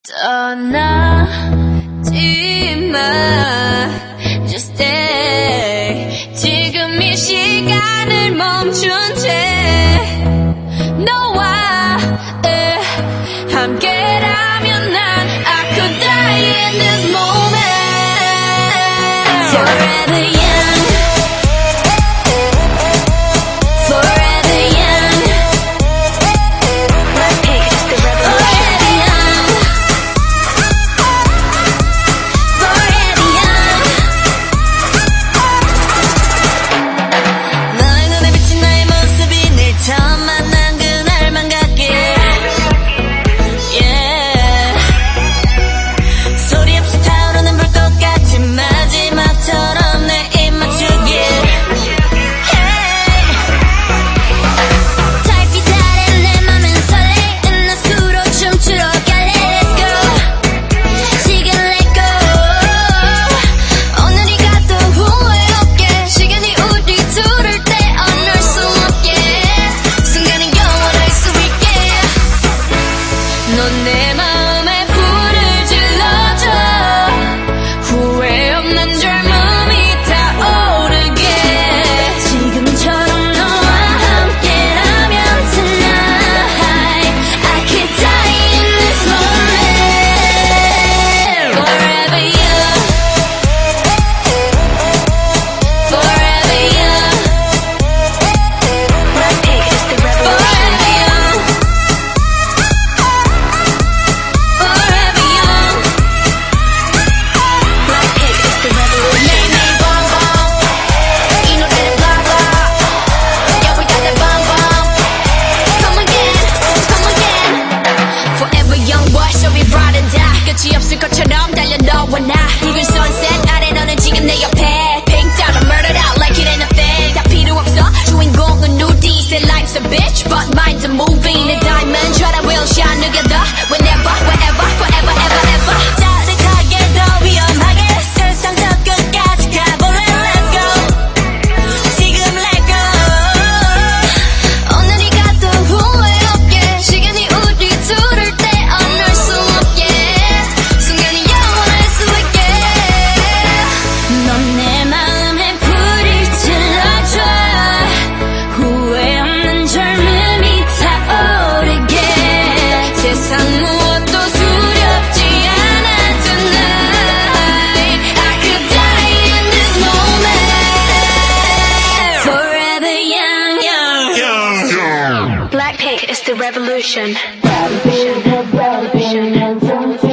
떠나지 마, just stay. 지금 이 시간을 멈춘 채 너와 함께라면 난 I could die in this moment. Forever young, forever young. Blackpink is the revolution. Forever young, 너의 눈에 비친 나의 모습이 늘 처음 만난 그날만 같길. Yeah. 소리 없이 타오르는 불꽃 같은 마지막처럼 내 입 맞추길. Hey. 달빛 아래 내 맘은 설레는 낮수로 춤추러 갈래. Let's go. 지금 let go. 오늘이 가도 후회 없게 시간이 우리 둘을 떼어낼 수 없게 순간은 영원할 수 있게. 넌 내 마음에 불을 질러줘. 후회 없는 젊음이 타오르게. 지금처럼 너와 함께라면 tonight I could die in this moment. Forever young, forever young. Blackpink is the revolution. Forever young, forever young. Blackpink is the revolution. 매일매일 bonbon 이 노래를 blah blah. Yeah, we got that bonbon. Come again, come again. Forever young boy, so we ride and die. 끝이 없을 것처럼 달려 너와 나. 붉은 sunset 아래 너는 지금 내 옆에. Pink down and murdered out like it ain't a thing. 다 필요 없어 주인공은 누디. Say life's a bitch but mine's a movie. 내 diamond try to will shine together. Whenever, wherever, forever, ever, ever. 짜릿하게 더 위험하게 세상 저 끝까지 가볼래. Let's go. 지금 let go. 오늘이 가도 후회 없게 시간이 우리 둘을 떼어낼 수 없게 순간이 영원할 수 있게. 넌 내 마음에 불을 질러줘. 후회 없는 젊음이 타오르게. 세상 무엇도 두렵지 않아 tonight. I could die in this moment. Forever young, young. Blackpink is the revolution.